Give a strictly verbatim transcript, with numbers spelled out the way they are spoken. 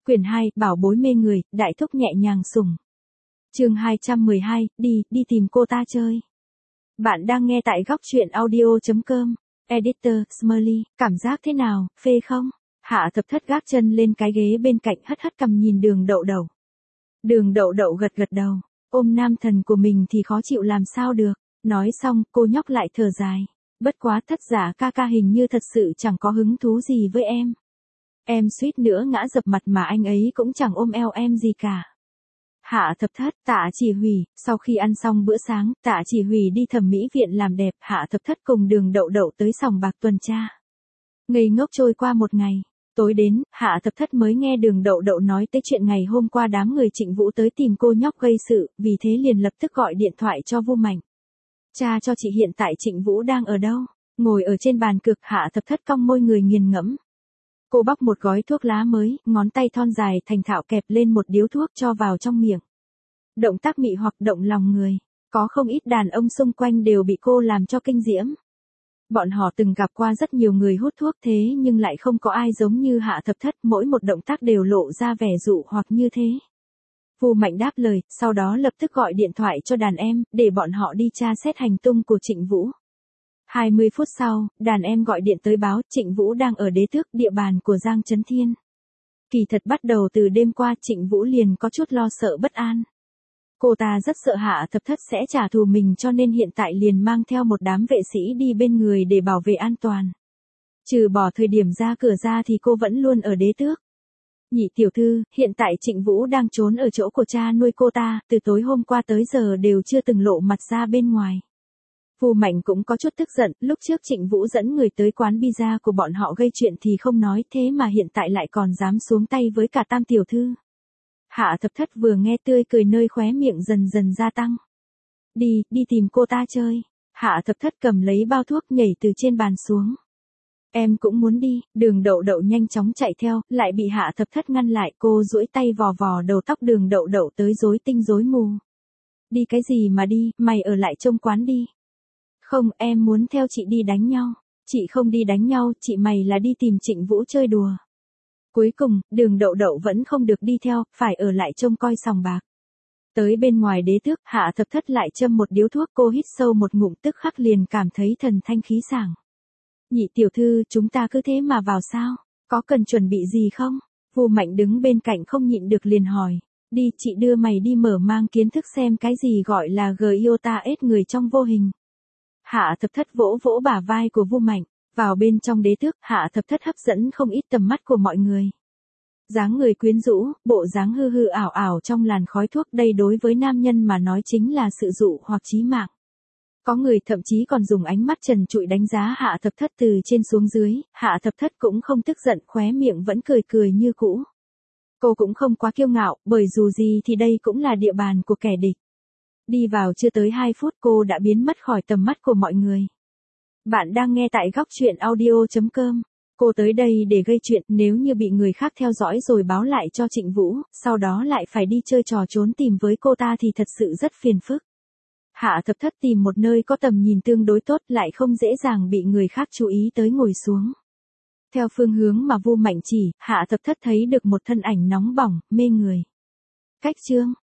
Quyển hai, bảo bối mê người, đại thúc nhẹ nhàng sủng. Chương hai trăm mười hai, đi, đi tìm cô ta chơi. Bạn đang nghe tại góc truyện audio chấm com. Editor, Smiley, cảm giác thế nào, phê không? Hạ Thập Thất gác chân lên cái ghế bên cạnh hất hất cằm nhìn Đường Đậu Đậu. Đường Đậu Đậu gật gật đầu, ôm nam thần của mình thì khó chịu làm sao được. Nói xong, cô nhóc lại thở dài. Bất quá Thất giả ca ca hình như thật sự chẳng có hứng thú gì với em. Em suýt nữa ngã dập mặt mà anh ấy cũng chẳng ôm eo em gì cả. Hạ Thập Thất, Tạ Chỉ Hủy, sau khi ăn xong bữa sáng, Tạ Chỉ Hủy đi thẩm mỹ viện làm đẹp, Hạ Thập Thất cùng Đường Đậu Đậu tới sòng bạc tuần tra. Ngây ngốc trôi qua một ngày, tối đến, Hạ Thập Thất mới nghe Đường Đậu Đậu nói tới chuyện ngày hôm qua đám người Trịnh Vũ tới tìm cô nhóc gây sự, vì thế liền lập tức gọi điện thoại cho Vu Mạnh. Cha cho chị hiện tại Trịnh Vũ đang ở đâu? Ngồi ở trên bàn cược, Hạ Thập Thất cong môi người nghiền ngẫm. Cô bóc một gói thuốc lá mới, ngón tay thon dài thành thạo kẹp lên một điếu thuốc cho vào trong miệng. Động tác mị hoặc động lòng người, có không ít đàn ông xung quanh đều bị cô làm cho kinh diễm. Bọn họ từng gặp qua rất nhiều người hút thuốc thế nhưng lại không có ai giống như Hạ Thập Thất, mỗi một động tác đều lộ ra vẻ dụ hoặc như thế. Vu Mạnh đáp lời, sau đó lập tức gọi điện thoại cho đàn em, để bọn họ đi tra xét hành tung của Trịnh Vũ. hai mươi phút sau, đàn em gọi điện tới báo Trịnh Vũ đang ở Đế Tước, địa bàn của Giang Chấn Thiên. Kỳ thật bắt đầu từ đêm qua Trịnh Vũ liền có chút lo sợ bất an. Cô ta rất sợ Hạ Thập Thất sẽ trả thù mình cho nên hiện tại liền mang theo một đám vệ sĩ đi bên người để bảo vệ an toàn. Trừ bỏ thời điểm ra cửa ra thì cô vẫn luôn ở Đế Tước. Nhị tiểu thư, hiện tại Trịnh Vũ đang trốn ở chỗ của cha nuôi cô ta, từ tối hôm qua tới giờ đều chưa từng lộ mặt ra bên ngoài. Vu Mạnh cũng có chút tức giận, lúc trước Trịnh Vũ dẫn người tới quán pizza của bọn họ gây chuyện thì không nói, thế mà hiện tại lại còn dám xuống tay với cả Tam tiểu thư. Hạ Thập Thất vừa nghe tươi cười nơi khóe miệng dần dần gia tăng. Đi, đi tìm cô ta chơi. Hạ Thập Thất cầm lấy bao thuốc nhảy từ trên bàn xuống. Em cũng muốn đi, Đường Đậu Đậu nhanh chóng chạy theo, lại bị Hạ Thập Thất ngăn lại, cô duỗi tay vò vò đầu tóc Đường Đậu Đậu tới rối tinh rối mù. Đi cái gì mà đi, mày ở lại trông quán đi. Không, em muốn theo chị đi đánh nhau. Chị không đi đánh nhau, chị mày là đi tìm Trịnh Vũ chơi đùa. Cuối cùng, Đường Đậu Đậu vẫn không được đi theo, phải ở lại trông coi sòng bạc. Tới bên ngoài Đế Tước, Hạ Thập Thất lại châm một điếu thuốc, cô hít sâu một ngụm tức khắc liền cảm thấy thần thanh khí sảng. Nhị tiểu thư, chúng ta cứ thế mà vào sao? Có cần chuẩn bị gì không? Vu Mạnh đứng bên cạnh không nhịn được liền hỏi. Đi, chị đưa mày đi mở mang kiến thức xem cái gì gọi là Giota ết người trong vô hình. Hạ Thập Thất vỗ vỗ bả vai của Vu Mạnh, vào bên trong Đế Tước, Hạ Thập Thất hấp dẫn không ít tầm mắt của mọi người. Dáng người quyến rũ, bộ dáng hư hư ảo ảo trong làn khói thuốc, đây đối với nam nhân mà nói chính là sự dụ hoặc chí mạng. Có người thậm chí còn dùng ánh mắt trần trụi đánh giá Hạ Thập Thất từ trên xuống dưới, Hạ Thập Thất cũng không tức giận, khóe miệng vẫn cười cười như cũ. Cô cũng không quá kiêu ngạo, bởi dù gì thì đây cũng là địa bàn của kẻ địch. Đi vào chưa tới hai phút cô đã biến mất khỏi tầm mắt của mọi người. Bạn đang nghe tại góc truyện audio chấm com. Cô tới đây để gây chuyện, nếu như bị người khác theo dõi rồi báo lại cho Trịnh Vũ, sau đó lại phải đi chơi trò trốn tìm với cô ta thì thật sự rất phiền phức. Hạ Thập Thất tìm một nơi có tầm nhìn tương đối tốt, lại không dễ dàng bị người khác chú ý tới ngồi xuống. Theo phương hướng mà Vu Mạnh chỉ, Hạ Thập Thất thấy được một thân ảnh nóng bỏng, mê người. Cách chương